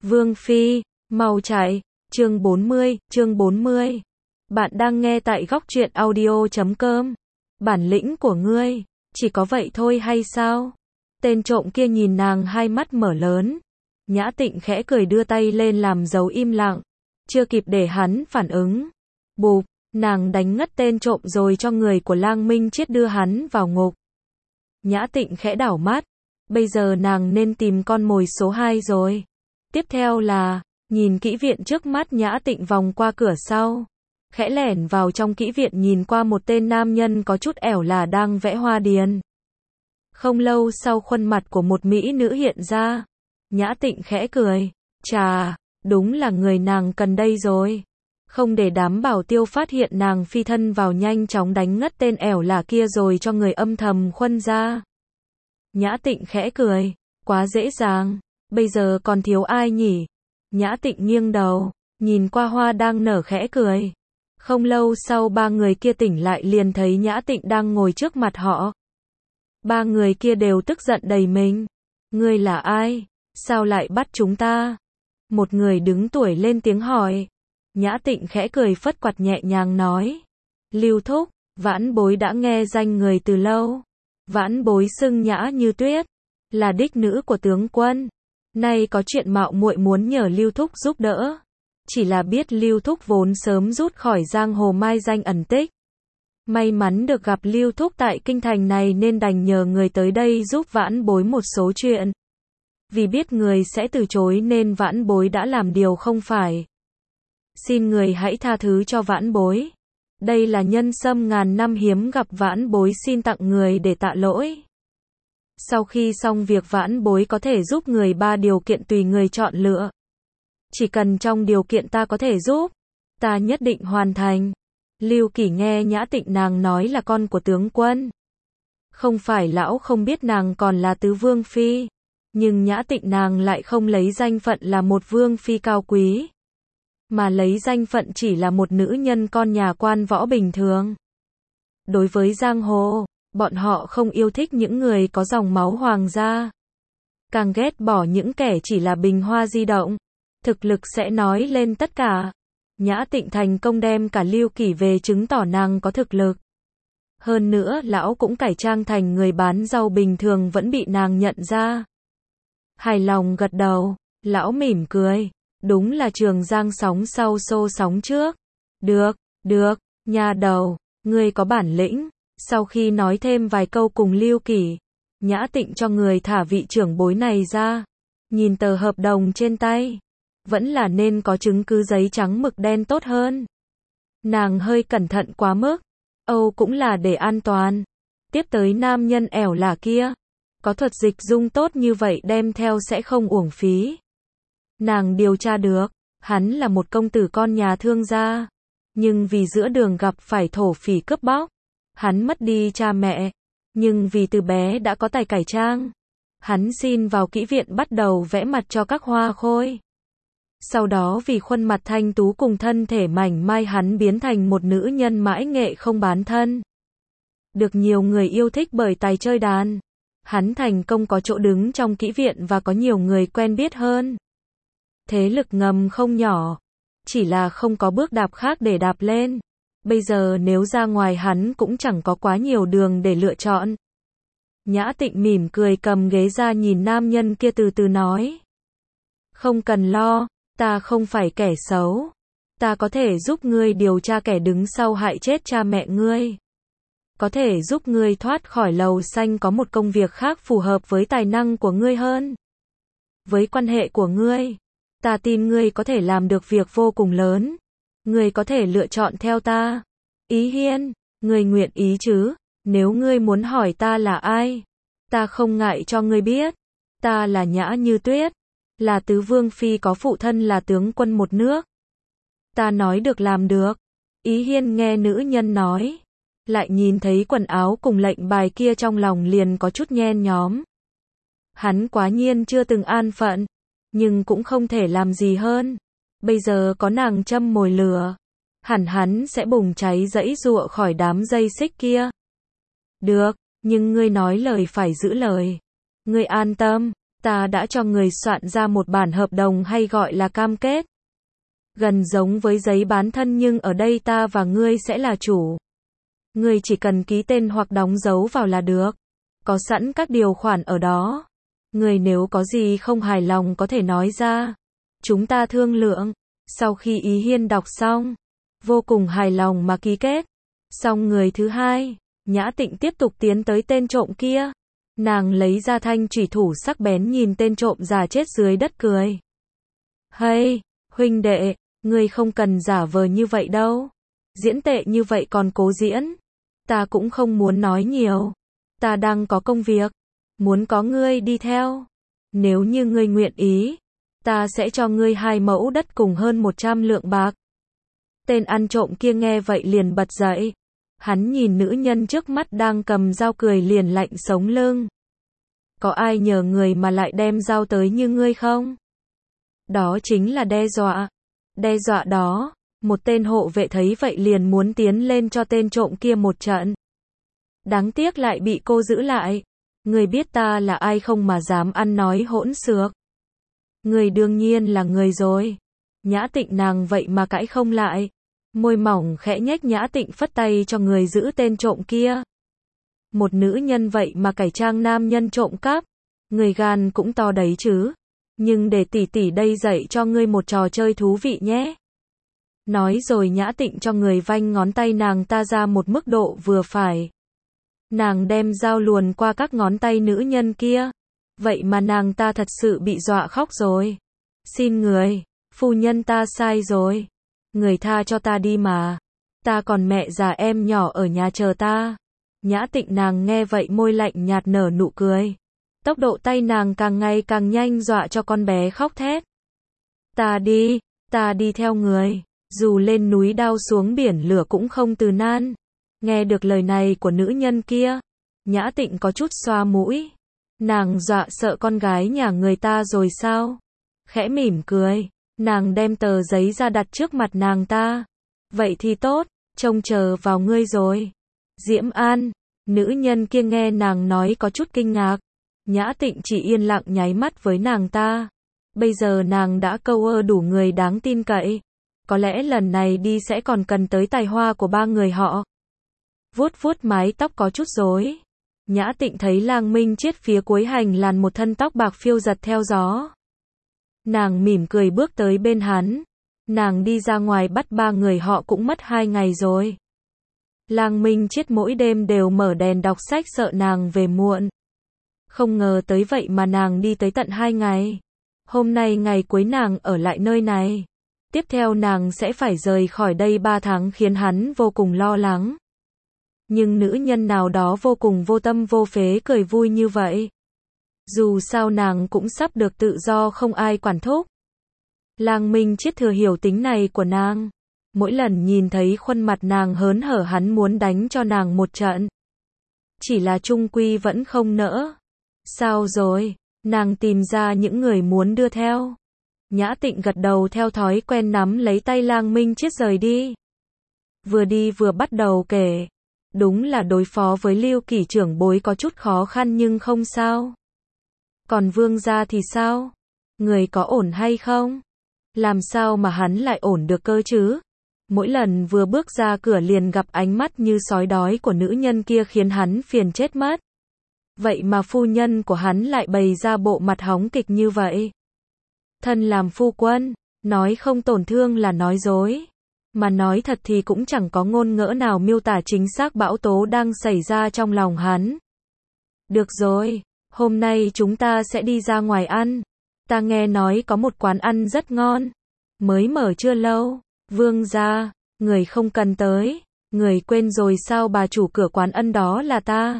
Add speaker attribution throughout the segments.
Speaker 1: Vương Phi, mau chạy, chương 40. Bạn đang nghe tại góc truyện audio.com. Bản lĩnh của ngươi, chỉ có vậy thôi hay sao? Tên trộm kia nhìn nàng hai mắt mở lớn. Nhã Tịnh khẽ cười đưa tay lên làm dấu im lặng. Chưa kịp để hắn phản ứng. Bụp, nàng đánh ngất tên trộm rồi cho người của Lang Minh Chiết đưa hắn vào ngục. Nhã Tịnh khẽ đảo mắt. Bây giờ nàng nên tìm con mồi số 2 rồi. Tiếp theo là, nhìn kỹ viện trước mắt. Nhã Tịnh vòng qua cửa sau. Khẽ lẻn vào trong kỹ viện nhìn qua một tên nam nhân có chút ẻo là đang vẽ hoa điền. Không lâu sau khuôn mặt của một mỹ nữ hiện ra. Nhã Tịnh khẽ cười. Chà, đúng là người nàng cần đây rồi. Không để đám bảo tiêu phát hiện nàng phi thân vào nhanh chóng đánh ngất tên ẻo là kia rồi cho người âm thầm khuân ra. Nhã Tịnh khẽ cười. Quá dễ dàng. Bây giờ còn thiếu ai nhỉ? Nhã Tịnh nghiêng đầu. Nhìn qua hoa đang nở khẽ cười. Không lâu sau ba người kia tỉnh lại liền thấy Nhã Tịnh đang ngồi trước mặt họ. Ba người kia đều tức giận đầy mình. Ngươi là ai? Sao lại bắt chúng ta? Một người đứng tuổi lên tiếng hỏi. Nhã Tịnh khẽ cười phất quạt nhẹ nhàng nói. Lưu Thúc, Vãn Bối đã nghe danh người từ lâu. Vãn Bối xưng Nhã Như Tuyết, là đích nữ của tướng quân. Nay có chuyện mạo muội muốn nhờ Lưu Thúc giúp đỡ. Chỉ là biết Lưu Thúc vốn sớm rút khỏi giang hồ mai danh ẩn tích. May mắn được gặp Lưu Thúc tại kinh thành này nên đành nhờ người tới đây giúp Vãn Bối một số chuyện. Vì biết người sẽ từ chối nên Vãn Bối đã làm điều không phải. Xin người hãy tha thứ cho Vãn Bối. Đây là nhân sâm ngàn năm hiếm gặp, Vãn Bối xin tặng người để tạ lỗi. Sau khi xong việc Vãn Bối có thể giúp người 3 điều kiện tùy người chọn lựa. Chỉ cần trong điều kiện ta có thể giúp, ta nhất định hoàn thành. Lưu Kỳ nghe Nhã Tịnh nàng nói là con của tướng quân. Không phải lão không biết nàng còn là tứ vương phi. Nhưng Nhã Tịnh nàng lại không lấy danh phận là một vương phi cao quý. Mà lấy danh phận chỉ là một nữ nhân con nhà quan võ bình thường. Đối với giang hồ, bọn họ không yêu thích những người có dòng máu hoàng gia. Càng ghét bỏ những kẻ chỉ là bình hoa di động. Thực lực sẽ nói lên tất cả. Nhã Tịnh thành công đem cả Lưu Kỳ về chứng tỏ nàng có thực lực. Hơn nữa lão cũng cải trang thành người bán rau bình thường vẫn bị nàng nhận ra. Hài lòng gật đầu, lão mỉm cười. Đúng là Trường Giang sóng sau xô sóng trước. Được, nha đầu, ngươi có bản lĩnh. Sau khi nói thêm vài câu cùng Lưu Kỳ, Nhã Tịnh cho người thả vị trưởng bối này ra. Nhìn tờ hợp đồng trên tay. Vẫn là nên có chứng cứ giấy trắng mực đen tốt hơn. Nàng hơi cẩn thận quá mức. Âu cũng là để an toàn. Tiếp tới nam nhân ẻo là kia. Có thuật dịch dung tốt như vậy đem theo sẽ không uổng phí. Nàng điều tra được. Hắn là một công tử con nhà thương gia. Nhưng vì giữa đường gặp phải thổ phỉ cướp bóc. Hắn mất đi cha mẹ. Nhưng vì từ bé đã có tài cải trang. Hắn xin vào kỹ viện bắt đầu vẽ mặt cho các hoa khôi. Sau đó vì khuôn mặt thanh tú cùng thân thể mảnh mai hắn biến thành một nữ nhân mãi nghệ không bán thân. Được nhiều người yêu thích bởi tài chơi đàn. Hắn thành công có chỗ đứng trong kỹ viện và có nhiều người quen biết hơn. Thế lực ngầm không nhỏ. Chỉ là không có bước đạp khác để đạp lên. Bây giờ nếu ra ngoài hắn cũng chẳng có quá nhiều đường để lựa chọn. Nhã Tịnh mỉm cười cầm ghế ra nhìn nam nhân kia từ từ nói. Không cần lo. Ta không phải kẻ xấu. Ta có thể giúp ngươi điều tra kẻ đứng sau hại chết cha mẹ ngươi. Có thể giúp ngươi thoát khỏi lầu xanh, có một công việc khác phù hợp với tài năng của ngươi hơn. Với quan hệ của ngươi, ta tin ngươi có thể làm được việc vô cùng lớn. Ngươi có thể lựa chọn theo ta. Ý Hiên, ngươi nguyện ý chứ? Nếu ngươi muốn hỏi ta là ai, ta không ngại cho ngươi biết. Ta là Nhã Như Tuyết. Là tứ vương phi có phụ thân là tướng quân một nước. Ta nói được làm được. Ý Hiên nghe nữ nhân nói. Lại nhìn thấy quần áo cùng lệnh bài kia trong lòng liền có chút nhen nhóm. Hắn quá nhiên chưa từng an phận. Nhưng cũng không thể làm gì hơn. Bây giờ có nàng châm mồi lửa. Hẳn hắn sẽ bùng cháy giãy giụa khỏi đám dây xích kia. Được, nhưng ngươi nói lời phải giữ lời. Ngươi an tâm. Ta đã cho người soạn ra một bản hợp đồng hay gọi là cam kết. Gần giống với giấy bán thân nhưng ở đây ta và ngươi sẽ là chủ. Ngươi chỉ cần ký tên hoặc đóng dấu vào là được. Có sẵn các điều khoản ở đó. Ngươi nếu có gì không hài lòng có thể nói ra. Chúng ta thương lượng. Sau khi Ý Hiên đọc xong, vô cùng hài lòng mà ký kết. Xong người thứ hai, Nhã Tịnh tiếp tục tiến tới tên trộm kia. Nàng lấy ra thanh chủy thủ sắc bén nhìn tên trộm già chết dưới đất cười. Hey, huynh đệ, ngươi không cần giả vờ như vậy đâu. Diễn tệ như vậy còn cố diễn. Ta cũng không muốn nói nhiều. Ta đang có công việc. Muốn có ngươi đi theo. Nếu như ngươi nguyện ý, ta sẽ cho ngươi 2 mẫu đất cùng hơn 100 lượng bạc. Tên ăn trộm kia nghe vậy liền bật dậy. Hắn nhìn nữ nhân trước mắt đang cầm dao cười liền lạnh sống lưng. Có ai nhờ người mà lại đem dao tới như ngươi không? Đó chính là đe dọa. Đe dọa đó, một tên hộ vệ thấy vậy liền muốn tiến lên cho tên trộm kia một trận. Đáng tiếc lại bị cô giữ lại. Ngươi biết ta là ai không mà dám ăn nói hỗn xược. Ngươi đương nhiên là người rồi. Nhã Tịnh nàng vậy mà cãi không lại. Môi mỏng khẽ nhếch, Nhã Tịnh phất tay cho người giữ tên trộm kia. Một nữ nhân vậy mà cải trang nam nhân trộm cắp. Người gan cũng to đấy chứ. Nhưng để tỷ tỷ đây dạy cho ngươi một trò chơi thú vị nhé. Nói rồi Nhã Tịnh cho người vanh ngón tay nàng ta ra một mức độ vừa phải. Nàng đem dao luồn qua các ngón tay nữ nhân kia. Vậy mà nàng ta thật sự bị dọa khóc rồi. Xin người, phu nhân ta sai rồi. Người tha cho ta đi mà. Ta còn mẹ già em nhỏ ở nhà chờ ta. Nhã Tịnh nàng nghe vậy môi lạnh nhạt nở nụ cười. Tốc độ tay nàng càng ngày càng nhanh dọa cho con bé khóc thét. Ta đi theo người. Dù lên núi đao xuống biển lửa cũng không từ nan. Nghe được lời này của nữ nhân kia, Nhã Tịnh có chút xoa mũi. Nàng dọa sợ con gái nhà người ta rồi sao? Khẽ mỉm cười, nàng đem tờ giấy ra đặt trước mặt nàng ta. Vậy thì tốt, trông chờ vào ngươi rồi. Diễm An, nữ nhân kia nghe nàng nói có chút kinh ngạc. Nhã Tịnh chỉ yên lặng nháy mắt với nàng ta. Bây giờ nàng đã câu đủ người đáng tin cậy. Có lẽ lần này đi sẽ còn cần tới tài hoa của 3 người họ. Vuốt vuốt mái tóc có chút rối. Nhã Tịnh thấy Lang Minh Chiết phía cuối hành làn một thân tóc bạc phiêu giật theo gió. Nàng mỉm cười bước tới bên hắn. Nàng đi ra ngoài bắt 3 người họ cũng mất 2 ngày rồi. Lang Minh Chiết mỗi đêm đều mở đèn đọc sách sợ nàng về muộn. Không ngờ tới vậy mà nàng đi tới tận 2 ngày. Hôm nay ngày cuối nàng ở lại nơi này. Tiếp theo nàng sẽ phải rời khỏi đây 3 tháng khiến hắn vô cùng lo lắng. Nhưng nữ nhân nào đó vô cùng vô tâm vô phế cười vui như vậy. Dù sao nàng cũng sắp được tự do không ai quản thúc. Lang Minh Chiết thừa hiểu tính này của nàng. Mỗi lần nhìn thấy khuôn mặt nàng hớn hở hắn muốn đánh cho nàng một trận. Chỉ là chung quy vẫn không nỡ. Sao rồi? Nàng tìm ra những người muốn đưa theo. Nhã Tịnh gật đầu theo thói quen nắm lấy tay Lang Minh Chiết rời đi. Vừa đi vừa bắt đầu kể. Đúng là đối phó với Lưu Kỳ trưởng bối có chút khó khăn nhưng không sao. Còn Vương gia thì sao? Người có ổn hay không? Làm sao mà hắn lại ổn được cơ chứ? Mỗi lần vừa bước ra cửa liền gặp ánh mắt như sói đói của nữ nhân kia khiến hắn phiền chết mất. Vậy mà phu nhân của hắn lại bày ra bộ mặt hóng kịch như vậy. Thân làm phu quân, nói không tổn thương là nói dối. Mà nói thật thì cũng chẳng có ngôn ngữ nào miêu tả chính xác bão tố đang xảy ra trong lòng hắn. Được rồi, hôm nay chúng ta sẽ đi ra ngoài ăn. Ta nghe nói có một quán ăn rất ngon. Mới mở chưa lâu. Vương gia, người không cần tới. Người quên rồi sao bà chủ cửa quán ăn đó là ta.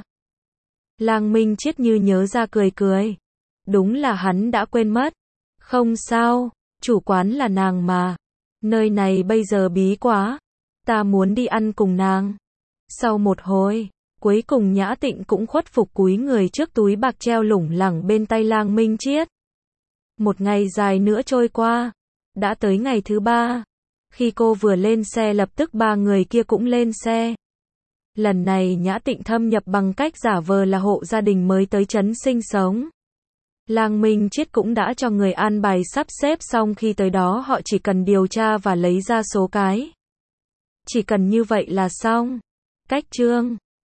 Speaker 1: Lang Minh Chiết như nhớ ra cười cười. Đúng là hắn đã quên mất. Không sao, chủ quán là nàng mà. Nơi này bây giờ bí quá. Ta muốn đi ăn cùng nàng. Sau một hồi, cuối cùng Nhã Tịnh cũng khuất phục cúi người trước túi bạc treo lủng lẳng bên tay Lang Minh Chiết. Một ngày dài nữa trôi qua. Đã tới ngày thứ 3. Khi cô vừa lên xe lập tức 3 người kia cũng lên xe. Lần này Nhã Tịnh thâm nhập bằng cách giả vờ là hộ gia đình mới tới trấn sinh sống. Lang Minh Chiết cũng đã cho người an bài sắp xếp xong, khi tới đó họ chỉ cần điều tra và lấy ra số cái. Chỉ cần như vậy là xong. Cách chương